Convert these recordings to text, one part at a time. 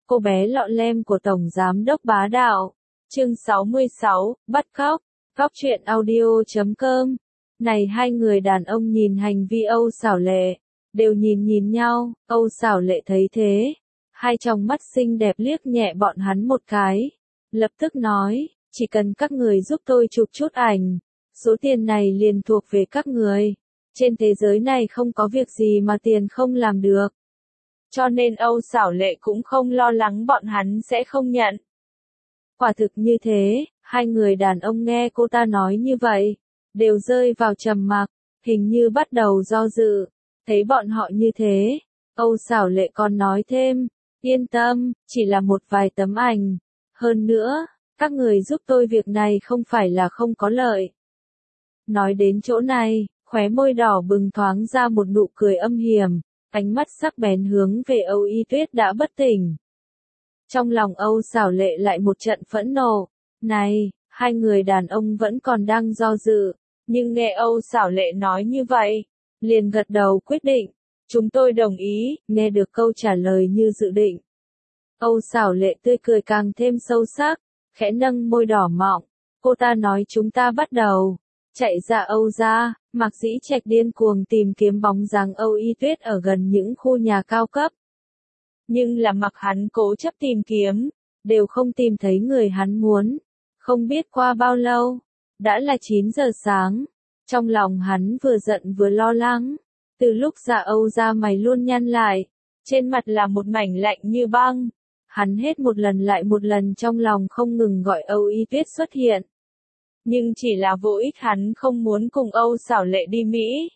cô bé lọ lem của Tổng Giám đốc bá đạo. Chương 66, bắt cóc. Cóc truyện audio.com. Này hai người đàn ông nhìn hành vi Âu Xảo Lệ, đều nhìn nhau. Âu Xảo Lệ thấy thế, hai tròng mắt xinh đẹp liếc nhẹ bọn hắn một cái, lập tức nói, chỉ cần các người giúp tôi chụp chút ảnh, số tiền này liền thuộc về các người. Trên thế giới này không có việc gì mà tiền không làm được. Cho nên Âu Xảo Lệ cũng không lo lắng bọn hắn sẽ không nhận. Quả thực như thế, hai người đàn ông nghe cô ta nói như vậy, đều rơi vào trầm mặc, hình như bắt đầu do dự. Thấy bọn họ như thế, Âu Xảo Lệ còn nói thêm, yên tâm, chỉ là một vài tấm ảnh. Hơn nữa, các người giúp tôi việc này không phải là không có lợi. Nói đến chỗ này, khóe môi đỏ bừng thoáng ra một nụ cười âm hiểm, ánh mắt sắc bén hướng về Âu Y Tuyết đã bất tỉnh. Trong lòng Âu Xảo Lệ lại một trận phẫn nộ. Này, hai người đàn ông vẫn còn đang do dự, nhưng nghe Âu Xảo Lệ nói như vậy, liền gật đầu quyết định. Chúng tôi đồng ý. Nghe được câu trả lời như dự định, Âu Xảo Lệ tươi cười càng thêm sâu sắc, khẽ nâng môi đỏ mọng. Cô ta nói chúng ta bắt đầu. Chạy ra Âu gia, Mạc Dĩ Trạch điên cuồng tìm kiếm bóng dáng Âu Y Tuyết ở gần những khu nhà cao cấp. Nhưng là mặc hắn cố chấp tìm kiếm, đều không tìm thấy người hắn muốn. Không biết qua bao lâu, đã là 9 giờ sáng. Trong lòng hắn vừa giận vừa lo lắng. Từ lúc ra Âu gia mày luôn nhăn lại, trên mặt là một mảnh lạnh như băng. Hắn hết một lần lại một lần trong lòng không ngừng gọi Âu Y Tuyết xuất hiện. Nhưng chỉ là vô ích, hắn không muốn cùng Âu Xảo Lệ đi Mỹ.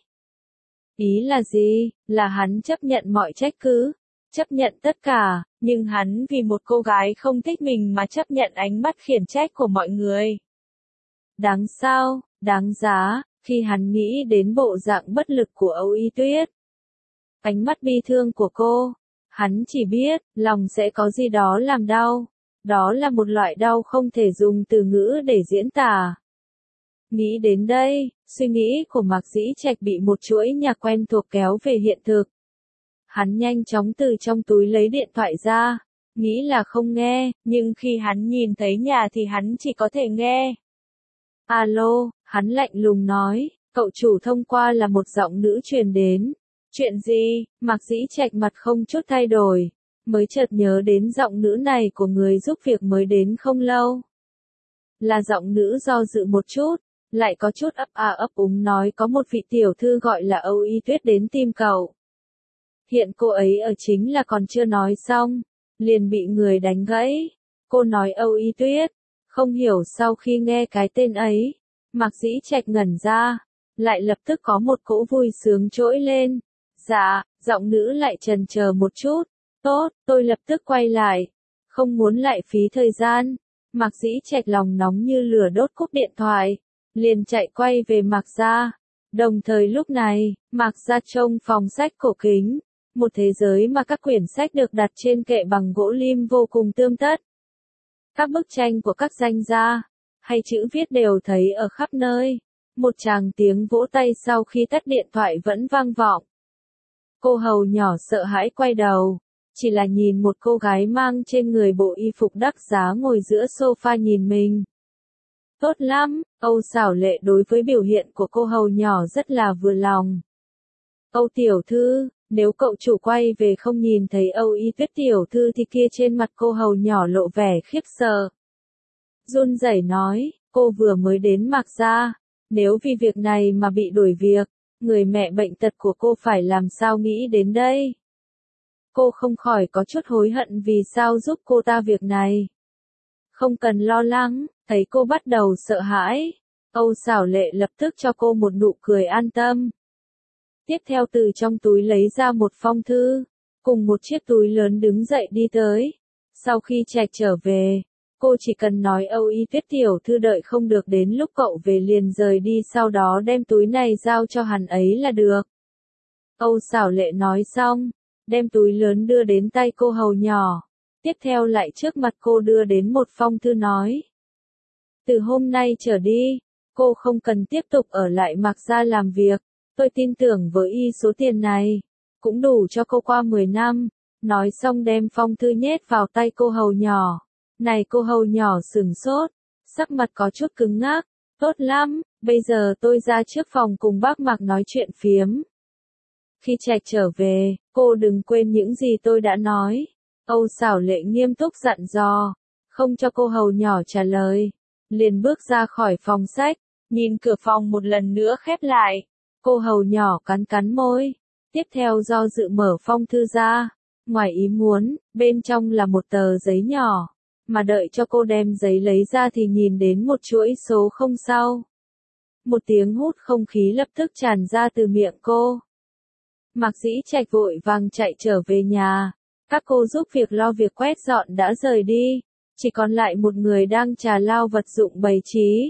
Ý là gì? Là hắn chấp nhận mọi trách cứ, chấp nhận tất cả, nhưng hắn vì một cô gái không thích mình mà chấp nhận ánh mắt khiển trách của mọi người. Đáng sao, đáng giá, khi hắn nghĩ đến bộ dạng bất lực của Âu Y Tuyết, ánh mắt bi thương của cô, hắn chỉ biết, lòng sẽ có gì đó làm đau. Đó là một loại đau không thể dùng từ ngữ để diễn tả. Nghĩ đến đây, suy nghĩ của Mạc Dĩ Trạch bị một chuỗi nhạc quen thuộc kéo về hiện thực. Hắn nhanh chóng từ trong túi lấy điện thoại ra, nghĩ là không nghe, nhưng khi hắn nhìn thấy nhà thì hắn chỉ có thể nghe. Alo, hắn lạnh lùng nói, cậu chủ thông qua là một giọng nữ truyền đến. Chuyện gì? Mạc Dĩ Trạch mặt không chút thay đổi, mới chợt nhớ đến giọng nữ này của người giúp việc mới đến không lâu. Là giọng nữ do dự một chút, lại có chút ấp úng nói có một vị tiểu thư gọi là Âu Y Tuyết đến tìm cậu. Hiện cô ấy ở chính là còn chưa nói xong, liền bị người đánh gãy. Cô nói Âu Y Tuyết, không hiểu sau khi nghe cái tên ấy, Mạc Dĩ Trạch ngẩn ra, lại lập tức có một cỗ vui sướng trỗi lên. Dạ, giọng nữ lại chần chờ một chút. Tốt, tôi lập tức quay lại. Không muốn lại phí thời gian. Mạc Dĩ Trạch lòng nóng như lửa đốt cúp điện thoại, liền chạy quay về Mạc gia. Đồng thời lúc này, Mạc gia trông phòng sách cổ kính, một thế giới mà các quyển sách được đặt trên kệ bằng gỗ lim vô cùng tươm tất. Các bức tranh của các danh gia, hay chữ viết đều thấy ở khắp nơi. Một tràng tiếng vỗ tay sau khi tắt điện thoại vẫn vang vọng. Cô hầu nhỏ sợ hãi quay đầu, chỉ là nhìn một cô gái mang trên người bộ y phục đắt giá ngồi giữa sofa nhìn mình. Tốt lắm, Âu Xảo Lệ đối với biểu hiện của cô hầu nhỏ rất là vừa lòng. Âu tiểu thư, nếu cậu chủ quay về không nhìn thấy Âu Y Tuyết tiểu thư thì kia, trên mặt cô hầu nhỏ lộ vẻ khiếp sợ. Run rẩy nói, cô vừa mới đến Mạc gia, nếu vì việc này mà bị đuổi việc, người mẹ bệnh tật của cô phải làm sao nghĩ đến đây? Cô không khỏi có chút hối hận vì sao giúp cô ta việc này. Không cần lo lắng, thấy cô bắt đầu sợ hãi, Âu Xảo Lệ lập tức cho cô một nụ cười an tâm. Tiếp theo từ trong túi lấy ra một phong thư, cùng một chiếc túi lớn đứng dậy đi tới. Sau khi Trạch trở về, cô chỉ cần nói Âu Y Tuyết tiểu thư đợi không được đến lúc cậu về liền rời đi, sau đó đem túi này giao cho hắn ấy là được. Âu Xảo Lệ nói xong, đem túi lớn đưa đến tay cô hầu nhỏ. Tiếp theo lại trước mặt cô đưa đến một phong thư nói. Từ hôm nay trở đi, cô không cần tiếp tục ở lại Mạc gia làm việc. Tôi tin tưởng với y số tiền này, cũng đủ cho cô qua 10 năm. Nói xong đem phong thư nhét vào tay cô hầu nhỏ. Này cô hầu nhỏ sửng sốt, sắc mặt có chút cứng ngắc. Tốt lắm, bây giờ tôi ra trước phòng cùng bác Mạc nói chuyện phiếm. Khi Trạch trở về, cô đừng quên những gì tôi đã nói. Âu Xảo Lệ nghiêm túc dặn dò, không cho cô hầu nhỏ trả lời. Liền bước ra khỏi phòng sách, nhìn cửa phòng một lần nữa khép lại. Cô hầu nhỏ cắn cắn môi, tiếp theo do dự mở phong thư ra. Ngoài ý muốn, bên trong là một tờ giấy nhỏ, mà đợi cho cô đem giấy lấy ra thì nhìn đến một chuỗi số không sau. Một tiếng hút không khí lập tức tràn ra từ miệng cô. Mạc Dĩ Trạch vội vàng chạy trở về nhà. Các cô giúp việc lo việc quét dọn đã rời đi, chỉ còn lại một người đang trà lao vật dụng bày trí.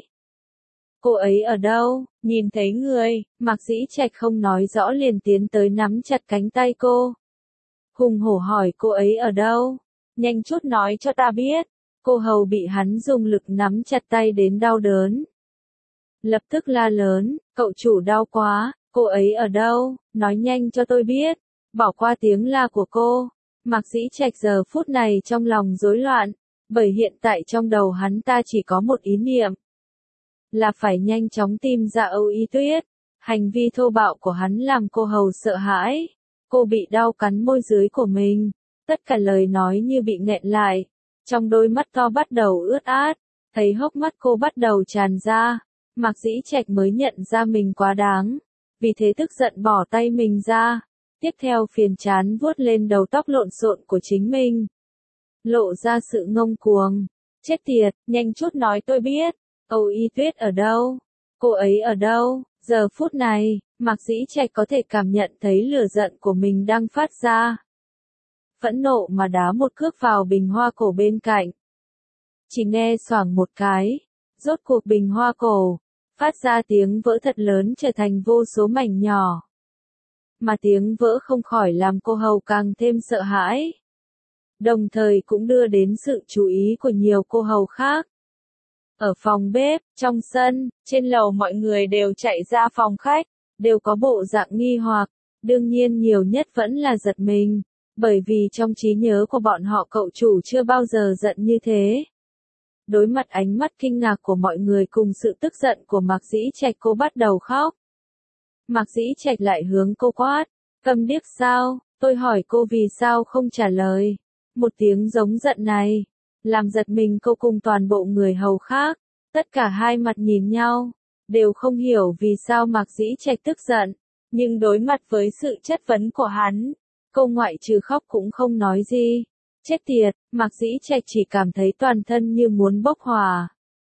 Cô ấy ở đâu? Nhìn thấy người, Mạc Dĩ Trạch không nói rõ liền tiến tới nắm chặt cánh tay cô. Hùng hổ hỏi cô ấy ở đâu? Nhanh chút nói cho ta biết. Cô hầu bị hắn dùng lực nắm chặt tay đến đau đớn. Lập tức la lớn, cậu chủ đau quá, cô ấy ở đâu? Nói nhanh cho tôi biết. Bỏ qua tiếng la của cô. Mạc Dĩ Trạch giờ phút này trong lòng rối loạn, bởi hiện tại trong đầu hắn ta chỉ có một ý niệm. Là phải nhanh chóng tìm ra Âu Y Tuyết. Hành vi thô bạo của hắn làm cô hầu sợ hãi. Cô bị đau cắn môi dưới của mình. Tất cả lời nói như bị nghẹn lại. Trong đôi mắt to bắt đầu ướt át. Thấy hốc mắt cô bắt đầu tràn ra. Mạc Dĩ Trạch mới nhận ra mình quá đáng. Vì thế tức giận bỏ tay mình ra. Tiếp theo phiền chán vuốt lên đầu tóc lộn xộn của chính mình. Lộ ra sự ngông cuồng. Chết tiệt, nhanh chút nói tôi biết. Âu Y Tuyết ở đâu? Cô ấy ở đâu? Giờ phút này, Mạc Dĩ Trạch có thể cảm nhận thấy lửa giận của mình đang phát ra. Phẫn nộ mà đá một cước vào bình hoa cổ bên cạnh. Chỉ nghe xoảng một cái. Rốt cuộc bình hoa cổ. Phát ra tiếng vỡ thật lớn trở thành vô số mảnh nhỏ. Mà tiếng vỡ không khỏi làm cô hầu càng thêm sợ hãi. Đồng thời cũng đưa đến sự chú ý của nhiều cô hầu khác. Ở phòng bếp, trong sân, trên lầu mọi người đều chạy ra phòng khách, đều có bộ dạng nghi hoặc, đương nhiên nhiều nhất vẫn là giật mình, bởi vì trong trí nhớ của bọn họ cậu chủ chưa bao giờ giận như thế. Đối mặt ánh mắt kinh ngạc của mọi người cùng sự tức giận của Mạc Dĩ Trạch, cô bắt đầu khóc. Mạc Dĩ Trạch lại hướng cô quát, câm điếc sao, tôi hỏi cô vì sao không trả lời. Một tiếng giống giận này, làm giật mình cô cùng toàn bộ người hầu khác, tất cả hai mặt nhìn nhau, đều không hiểu vì sao Mạc Dĩ Trạch tức giận, nhưng đối mặt với sự chất vấn của hắn, cô ngoại trừ khóc cũng không nói gì. Chết tiệt, Mạc Dĩ Trạch chỉ cảm thấy toàn thân như muốn bốc hỏa.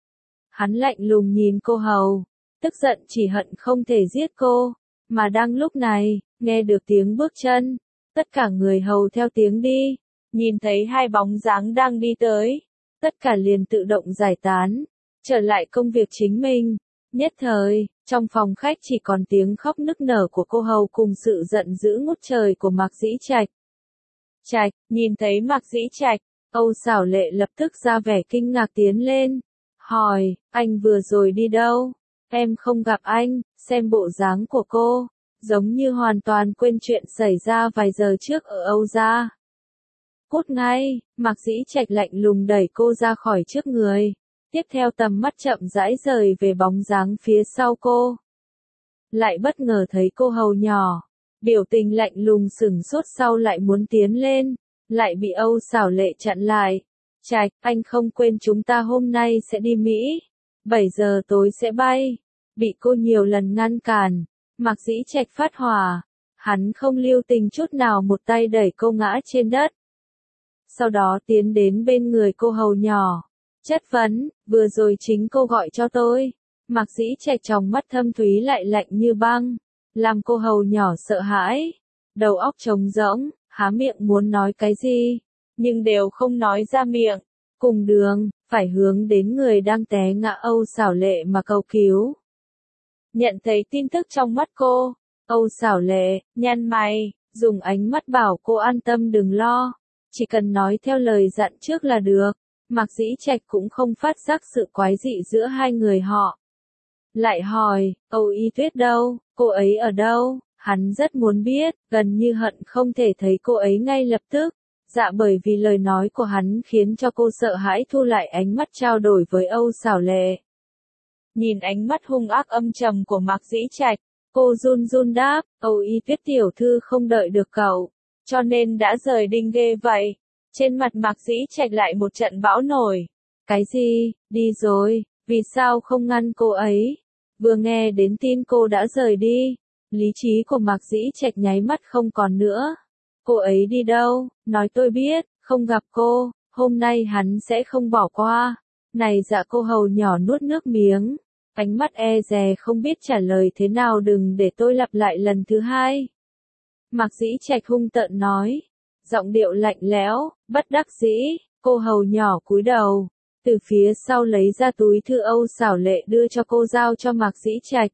Hắn lạnh lùng nhìn cô hầu, tức giận chỉ hận không thể giết cô, mà đang lúc này, nghe được tiếng bước chân, tất cả người hầu theo tiếng đi, nhìn thấy hai bóng dáng đang đi tới, tất cả liền tự động giải tán, trở lại công việc chính mình. Nhất thời, trong phòng khách chỉ còn tiếng khóc nức nở của cô hầu cùng sự giận dữ ngút trời của Mạc Dĩ Trạch. Trạch, nhìn thấy Mạc Dĩ Trạch, Âu Xảo Lệ lập tức ra vẻ kinh ngạc tiến lên, hỏi, anh vừa rồi đi đâu? Em không gặp anh, xem bộ dáng của cô, giống như hoàn toàn quên chuyện xảy ra vài giờ trước ở Âu gia. Cút ngay, Mạc Dĩ Trạch lạnh lùng đẩy cô ra khỏi trước người, tiếp theo tầm mắt chậm rãi rời về bóng dáng phía sau cô. Lại bất ngờ thấy cô hầu nhỏ, biểu tình lạnh lùng sửng sốt sau lại muốn tiến lên, lại bị Âu Xảo Lệ chặn lại. Trạch, anh không quên chúng ta hôm nay sẽ đi Mỹ, 7 giờ tối sẽ bay. Bị cô nhiều lần ngăn cản, Mạc Dĩ Trạch phát hỏa, hắn không lưu tình chút nào một tay đẩy cô ngã trên đất. Sau đó tiến đến bên người cô hầu nhỏ, chất vấn, vừa rồi chính cô gọi cho tôi. Mạc Dĩ Trạch trong mắt thâm thúy lại lạnh như băng, làm cô hầu nhỏ sợ hãi, đầu óc trống rỗng, há miệng muốn nói cái gì, nhưng đều không nói ra miệng. Cùng đường, phải hướng đến người đang té ngã Âu Xảo Lệ mà cầu cứu. Nhận thấy tin tức trong mắt cô, Âu Xảo Lệ, nhăn mày, dùng ánh mắt bảo cô an tâm đừng lo, chỉ cần nói theo lời dặn trước là được. Mạc Dĩ Trạch cũng không phát giác sự quái dị giữa hai người họ. Lại hỏi, Âu Y Tuyết đâu, cô ấy ở đâu? Hắn rất muốn biết, gần như hận không thể thấy cô ấy ngay lập tức. Dạ bởi vì lời nói của hắn khiến cho cô sợ hãi thu lại ánh mắt trao đổi với Âu Xảo Lệ. Nhìn ánh mắt hung ác âm trầm của Mạc Dĩ Trạch, cô run run đáp, Âu Y Tuyết tiểu thư không đợi được cậu, cho nên đã rời đinh ghê vậy. Trên mặt Mạc Dĩ Trạch lại một trận bão nổi. Cái gì, đi rồi, vì sao không ngăn cô ấy? Vừa nghe đến tin cô đã rời đi, lý trí của Mạc Dĩ Trạch nháy mắt không còn nữa. Cô ấy đi đâu? Nói tôi biết, không gặp cô, hôm nay hắn sẽ không bỏ qua. Này dạ cô hầu nhỏ nuốt nước miếng, ánh mắt e dè không biết trả lời thế nào, đừng để tôi lặp lại lần thứ hai. Mạc Dĩ Trạch hung tợn nói, giọng điệu lạnh lẽo, bất đắc dĩ, cô hầu nhỏ cúi đầu, từ phía sau lấy ra túi thư Âu Xảo Lệ đưa cho cô, giao cho Mạc Dĩ Trạch.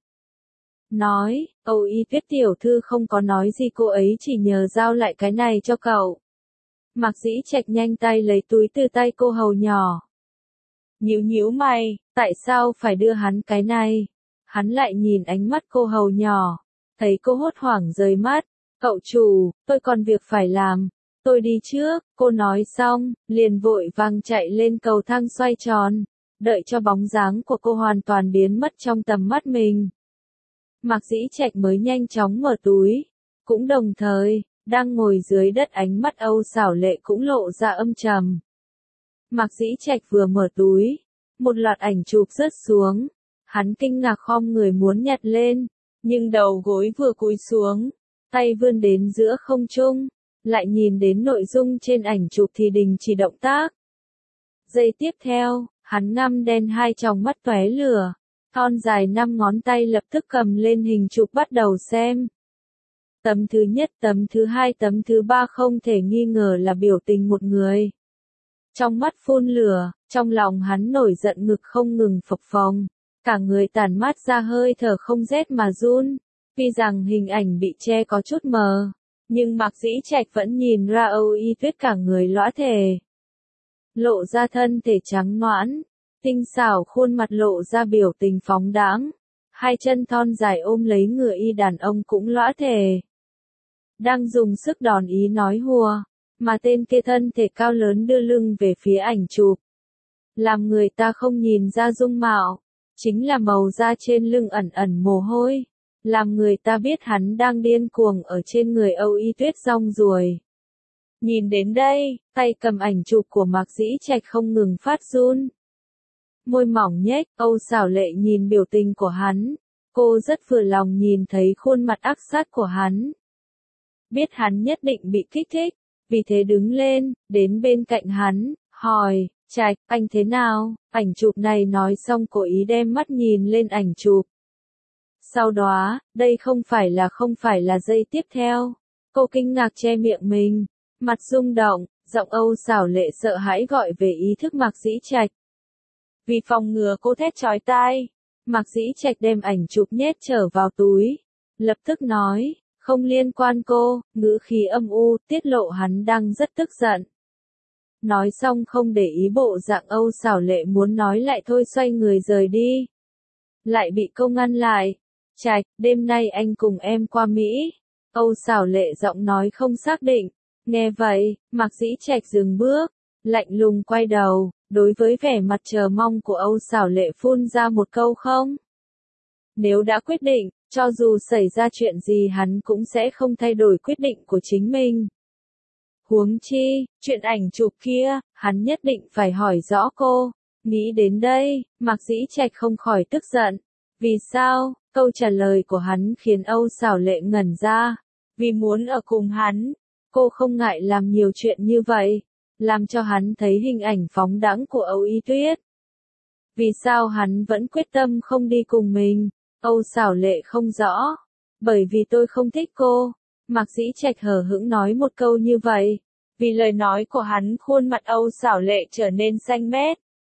Nói, Âu Y Tuyết tiểu thư không có nói gì, cô ấy chỉ nhờ giao lại cái này cho cậu. Mạc Dĩ Trạch nhanh tay lấy túi từ tay cô hầu nhỏ. Nhíu nhíu mày, tại sao phải đưa hắn cái này? Hắn lại nhìn ánh mắt cô hầu nhỏ, thấy cô hốt hoảng rời mắt. Cậu chủ, tôi còn việc phải làm, tôi đi trước. Cô nói xong, liền vội vàng chạy lên cầu thang xoay tròn, đợi cho bóng dáng của cô hoàn toàn biến mất trong tầm mắt mình. Mạc Dĩ Trạch mới nhanh chóng mở túi, cũng đồng thời, đang ngồi dưới đất ánh mắt Âu Xảo Lệ cũng lộ ra âm trầm. Mạc Dĩ Trạch vừa mở túi, một loạt ảnh chụp rớt xuống, hắn kinh ngạc khom người muốn nhặt lên, nhưng đầu gối vừa cúi xuống, tay vươn đến giữa không trung, lại nhìn đến nội dung trên ảnh chụp thì đình chỉ động tác. Giây tiếp theo, hắn ngăm đen hai tròng mắt tóe lửa, thon dài 5 ngón tay lập tức cầm lên hình chụp bắt đầu xem. Tấm thứ nhất, tấm thứ hai, tấm thứ ba không thể nghi ngờ là biểu tình một người. Trong mắt phun lửa, trong lòng hắn nổi giận, ngực không ngừng phập phồng, cả người tản mát ra hơi thở không rét mà run. Tuy rằng hình ảnh bị che có chút mờ, nhưng Mạc Dĩ Trạch vẫn nhìn ra Âu Y Tuyết cả người lõa thể, lộ ra thân thể trắng nõn, tinh xảo khuôn mặt lộ ra biểu tình phóng đãng, hai chân thon dài ôm lấy ngựa y đàn ông cũng lõa thể, đang dùng sức đòn ý nói hùa, mà tên kia thân thể cao lớn đưa lưng về phía ảnh chụp, làm người ta không nhìn ra dung mạo, chính là màu da trên lưng ẩn ẩn mồ hôi, làm người ta biết hắn đang điên cuồng ở trên người Âu Y Tuyết rong ruổi. Nhìn đến đây, tay cầm ảnh chụp của Mạc Dĩ Trạch không ngừng phát run. Môi mỏng nhếch, Âu Xảo Lệ nhìn biểu tình của hắn, cô rất vừa lòng nhìn thấy khuôn mặt ác sát của hắn. Biết hắn nhất định bị kích thích, vì thế đứng lên, đến bên cạnh hắn, hỏi, Trạch, anh thế nào? Ảnh chụp này nói xong cố ý đem mắt nhìn lên ảnh chụp. Sau đó, đây không phải là giây tiếp theo. Cô kinh ngạc che miệng mình, mặt rung động, giọng Âu Xảo Lệ sợ hãi gọi về ý thức Mạc Dĩ Trạch. Vì phòng ngừa cô thét chói tai, Mạc Dĩ Trạch đem ảnh chụp nhét trở vào túi, lập tức nói, không liên quan cô, ngữ khí âm u, tiết lộ hắn đang rất tức giận. Nói xong không để ý bộ dạng Âu Xảo Lệ muốn nói lại thôi, xoay người rời đi. Lại bị cô ngăn lại. Trạch, đêm nay anh cùng em qua Mỹ. Âu Xảo Lệ giọng nói không xác định. Nghe vậy, Mạc Dĩ Trạch dừng bước, lạnh lùng quay đầu, đối với vẻ mặt chờ mong của Âu Xảo Lệ phun ra một câu không. Nếu đã quyết định, cho dù xảy ra chuyện gì hắn cũng sẽ không thay đổi quyết định của chính mình. Huống chi, chuyện ảnh chụp kia, hắn nhất định phải hỏi rõ cô. Nghĩ đến đây, Mạc Dĩ Trạch không khỏi tức giận. Vì sao? Câu trả lời của hắn khiến Âu Xảo Lệ ngẩn ra. Vì muốn ở cùng hắn, cô không ngại làm nhiều chuyện như vậy, làm cho hắn thấy hình ảnh phóng đãng của Âu Y Tuyết. Vì sao hắn vẫn quyết tâm không đi cùng mình? Âu Xảo Lệ không rõ. Bởi vì tôi không thích cô. Mạc Dĩ Trạch hờ hững nói một câu như vậy. Vì lời nói của hắn, khuôn mặt Âu Xảo Lệ trở nên xanh mét.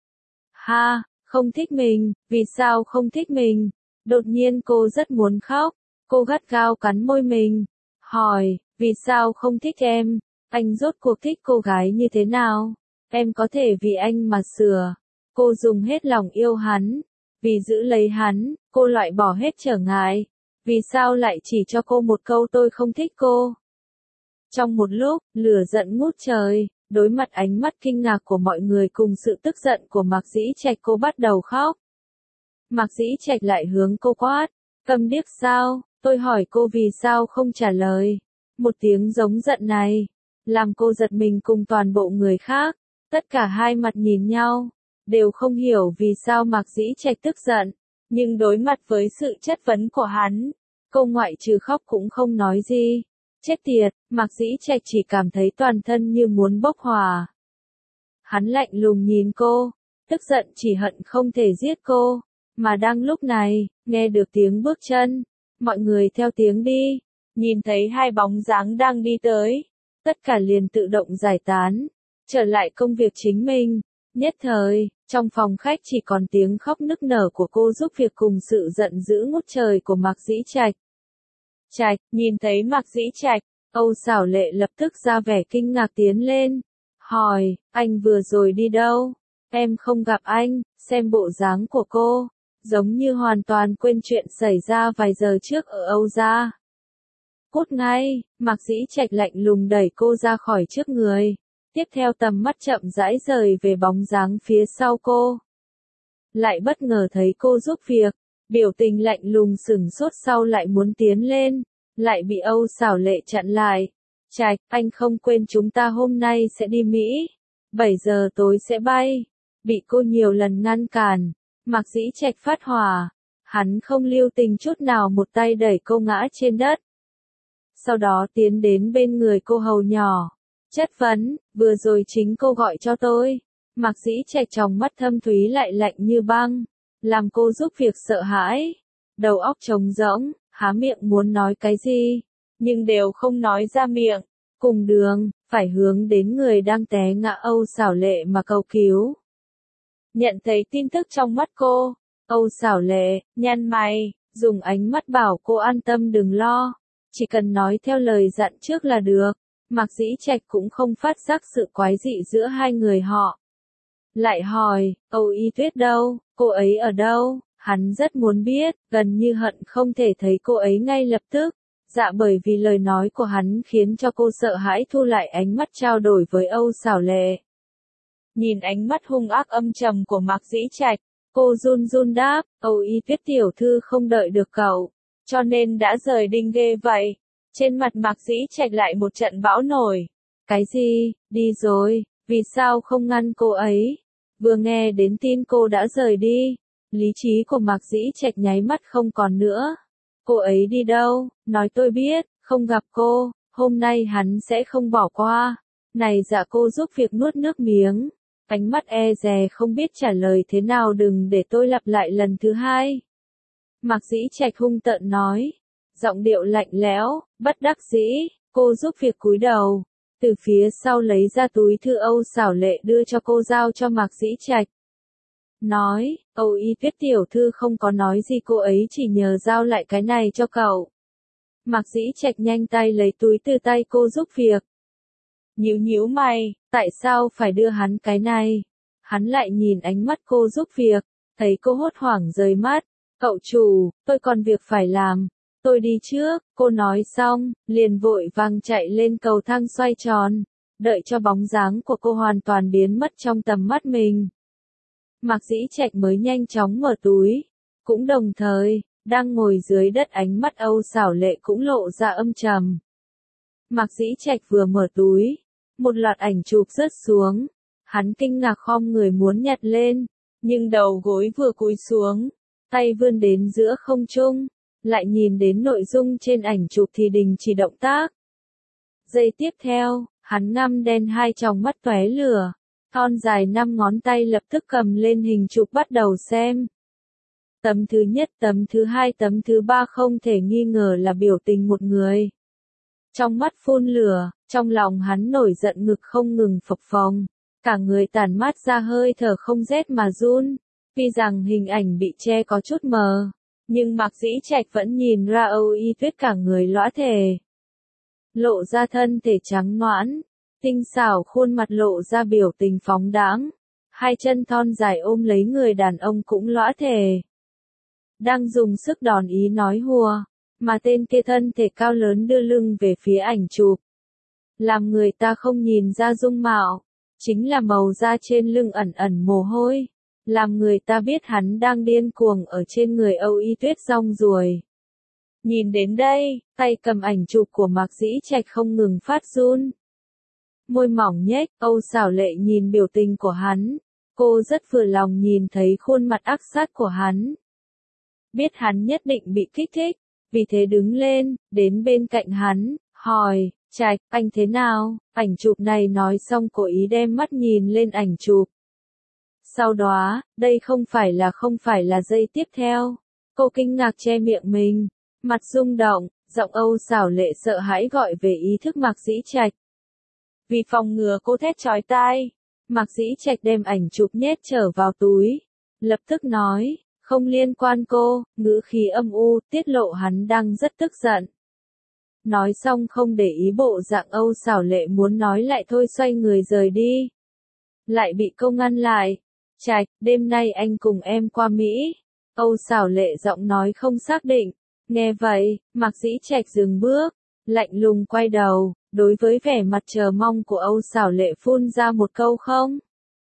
Ha, không thích mình, vì sao không thích mình? Đột nhiên cô rất muốn khóc, cô gắt gao cắn môi mình, hỏi, vì sao không thích em? Anh rốt cuộc thích cô gái như thế nào? Em có thể vì anh mà sửa. Cô dùng hết lòng yêu hắn, vì giữ lấy hắn, cô loại bỏ hết trở ngại, Vì sao lại chỉ cho cô một câu tôi không thích cô? Trong một lúc, lửa giận ngút trời, đối mặt ánh mắt kinh ngạc của mọi người cùng sự tức giận của Mạc Dĩ Trạch, cô bắt đầu khóc. Mạc Dĩ Trạch lại hướng cô quát, câm điếc sao, tôi hỏi cô vì sao không trả lời. Một tiếng giống giận này, làm cô giật mình cùng toàn bộ người khác, tất cả hai mặt nhìn nhau, đều không hiểu vì sao Mạc Dĩ Trạch tức giận, nhưng đối mặt với sự chất vấn của hắn, cô ngoại trừ khóc cũng không nói gì. Chết tiệt, Mạc Dĩ Trạch chỉ cảm thấy toàn thân như muốn bốc hỏa. Hắn lạnh lùng nhìn cô, tức giận chỉ hận không thể giết cô, mà đang lúc này, nghe được tiếng bước chân, mọi người theo tiếng đi, nhìn thấy hai bóng dáng đang đi tới, tất cả liền tự động giải tán, trở lại công việc chính mình. Nhất thời, trong phòng khách chỉ còn tiếng khóc nức nở của cô giúp việc cùng sự giận dữ ngút trời của Mạc Dĩ Trạch. Trạch, nhìn thấy Mạc Dĩ Trạch, Âu Xảo Lệ lập tức ra vẻ kinh ngạc tiến lên, hỏi, anh vừa rồi đi đâu? Em không gặp anh, xem bộ dáng của cô, giống như hoàn toàn quên chuyện xảy ra vài giờ trước ở Âu gia. Cút ngay, Mạc Dĩ Trạch lạnh lùng đẩy cô ra khỏi trước người, tiếp theo tầm mắt chậm rãi rời về bóng dáng phía sau cô. Lại bất ngờ thấy cô giúp việc, biểu tình lạnh lùng sửng sốt sau lại muốn tiến lên, lại bị Âu Xảo Lệ chặn lại. Trạch, anh không quên chúng ta hôm nay sẽ đi Mỹ, 7 giờ tối sẽ bay. Bị cô nhiều lần ngăn cản, Mạc Dĩ Trạch phát hỏa, hắn không lưu tình chút nào một tay đẩy cô ngã trên đất. Sau đó tiến đến bên người cô hầu nhỏ, chất vấn, vừa rồi chính cô gọi cho tôi. Mạc Dĩ Trạch trong mắt thâm thúy lại lạnh như băng, làm cô giúp việc sợ hãi, đầu óc trống rỗng, há miệng muốn nói cái gì, nhưng đều không nói ra miệng, cùng đường, phải hướng đến người đang té ngã Âu Xảo Lệ mà cầu cứu. Nhận thấy tin tức trong mắt cô, Âu Xảo Lệ, nhăn mày, dùng ánh mắt bảo cô an tâm đừng lo, chỉ cần nói theo lời dặn trước là được. Mạc Dĩ Trạch cũng không phát giác sự quái dị giữa hai người họ. Lại hỏi, Âu Y Tuyết đâu, cô ấy ở đâu? Hắn rất muốn biết, gần như hận không thể thấy cô ấy ngay lập tức. Dạ bởi vì lời nói của hắn khiến cho cô sợ hãi thu lại ánh mắt trao đổi với Âu Xảo Lệ. Nhìn ánh mắt hung ác âm trầm của Mạc Dĩ Trạch, cô run run đáp, Âu Y Tuyết tiểu thư không đợi được cậu, cho nên đã rời đinh ghê vậy. Trên mặt Mạc Dĩ Trạch lại một trận bão nổi. Cái gì, đi rồi, vì sao không ngăn cô ấy? Vừa nghe đến tin cô đã rời đi, lý trí của Mạc Dĩ Trạch nháy mắt không còn nữa. Cô ấy đi đâu? Nói tôi biết, không gặp cô, hôm nay hắn sẽ không bỏ qua. Này dạ cô giúp việc nuốt nước miếng, ánh mắt e dè không biết trả lời thế nào đừng để tôi lặp lại lần thứ hai. Mạc Dĩ Trạch hung tợn nói, giọng điệu lạnh lẽo, bất đắc dĩ, cô giúp việc cúi đầu, từ phía sau lấy ra túi thư Âu Xảo Lệ đưa cho cô giao cho Mạc Dĩ Trạch. Nói, Âu Y Tuyết tiểu thư không có nói gì cô ấy chỉ nhờ giao lại cái này cho cậu. Mạc Dĩ Trạch nhanh tay lấy túi từ tay cô giúp việc. Nhíu nhíu mày, tại sao phải đưa hắn cái này? Hắn lại nhìn ánh mắt cô giúp việc, thấy cô hốt hoảng rời mắt. Cậu chủ, tôi còn việc phải làm. Tôi đi trước, cô nói xong, liền vội vàng chạy lên cầu thang xoay tròn, đợi cho bóng dáng của cô hoàn toàn biến mất trong tầm mắt mình. Mạc Dĩ Trạch mới nhanh chóng mở túi, cũng đồng thời, đang ngồi dưới đất ánh mắt Âu Xảo Lệ cũng lộ ra âm trầm. Mạc Dĩ Trạch vừa mở túi, một loạt ảnh chụp rớt xuống, hắn kinh ngạc khom người muốn nhặt lên, nhưng đầu gối vừa cúi xuống, tay vươn đến giữa không trung. Lại nhìn đến nội dung trên ảnh chụp thì đình chỉ động tác. Giây tiếp theo, hắn ngăm đen hai tròng mắt tóe lửa, thon dài 5 ngón tay lập tức cầm lên hình chụp bắt đầu xem. Tấm thứ nhất, tấm thứ hai, tấm thứ ba không thể nghi ngờ là biểu tình một người. Trong mắt phun lửa, trong lòng hắn nổi giận ngực không ngừng phập phồng, cả người tản mát ra hơi thở không rét mà run, tuy rằng hình ảnh bị che có chút mờ. Nhưng Mạc Dĩ Trạch vẫn nhìn ra Âu Y Tuyết cả người lõa thể. Lộ ra thân thể trắng nõn, tinh xảo khuôn mặt lộ ra biểu tình phóng đãng, hai chân thon dài ôm lấy người đàn ông cũng lõa thể. Đang dùng sức đòn ý nói hùa, mà tên kia thân thể cao lớn đưa lưng về phía ảnh chụp. Làm người ta không nhìn ra dung mạo, chính là màu da trên lưng ẩn ẩn mồ hôi, làm người ta biết hắn đang điên cuồng ở trên người Âu Y Tuyết rong ruổi. Nhìn đến đây, tay cầm ảnh chụp của Mạc Dĩ Trạch không ngừng phát run. Môi mỏng nhếch, Âu Xảo Lệ nhìn biểu tình của hắn, cô rất vừa lòng nhìn thấy khuôn mặt ác sát của hắn. Biết hắn nhất định bị kích thích, vì thế đứng lên, đến bên cạnh hắn, hỏi, Trạch, anh thế nào? Ảnh chụp này nói xong cố ý đem mắt nhìn lên ảnh chụp. Sau đó, đây không phải là giây tiếp theo. Cô kinh ngạc che miệng mình, mặt rung động, giọng Âu Xảo Lệ sợ hãi gọi về ý thức Mạc Dĩ Trạch. Vì phòng ngừa cô thét chói tai, Mạc Dĩ Trạch đem ảnh chụp nhét trở vào túi, lập tức nói, không liên quan cô, ngữ khí âm u, tiết lộ hắn đang rất tức giận. Nói xong không để ý bộ dạng Âu Xảo Lệ muốn nói lại thôi xoay người rời đi. Lại bị cô ngăn lại. Trạch, đêm nay anh cùng em qua Mỹ. Âu Xảo Lệ giọng nói không xác định. Nghe vậy, Mạc Dĩ Trạch dừng bước, lạnh lùng quay đầu, đối với vẻ mặt chờ mong của Âu Xảo Lệ phun ra một câu không.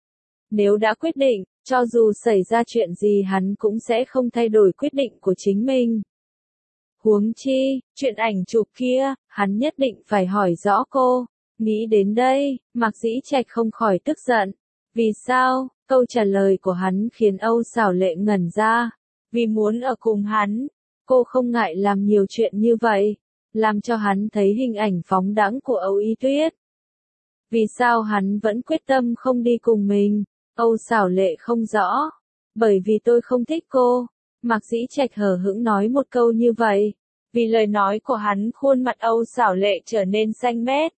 Nếu đã quyết định, cho dù xảy ra chuyện gì hắn cũng sẽ không thay đổi quyết định của chính mình. Huống chi, chuyện ảnh chụp kia, hắn nhất định phải hỏi rõ cô. Nghĩ đến đây, Mạc Dĩ Trạch không khỏi tức giận. Vì sao? Câu trả lời của hắn khiến Âu Xảo Lệ ngẩn ra. Vì muốn ở cùng hắn, cô không ngại làm nhiều chuyện như vậy, làm cho hắn thấy hình ảnh phóng đãng của Âu Y Tuyết. Vì sao hắn vẫn quyết tâm không đi cùng mình? Âu Xảo Lệ không rõ. Bởi vì tôi không thích cô. Mạc Dĩ Trạch hờ hững nói một câu như vậy. Vì lời nói của hắn khuôn mặt Âu Xảo Lệ trở nên xanh mét.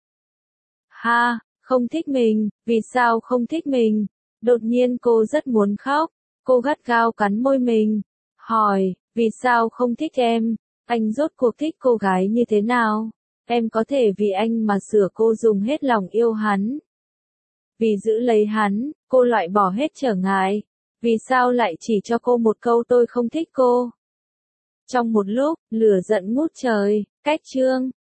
Ha, không thích mình, vì sao không thích mình? Đột nhiên cô rất muốn khóc. Cô gắt gao cắn môi mình. Hỏi, vì sao không thích em? Anh rốt cuộc thích cô gái như thế nào? Em có thể vì anh mà sửa cô dùng hết lòng yêu hắn. Vì giữ lấy hắn, cô loại bỏ hết trở ngại. Vì sao lại chỉ cho cô một câu tôi không thích cô? Trong một lúc, lửa giận ngút trời, cách chương.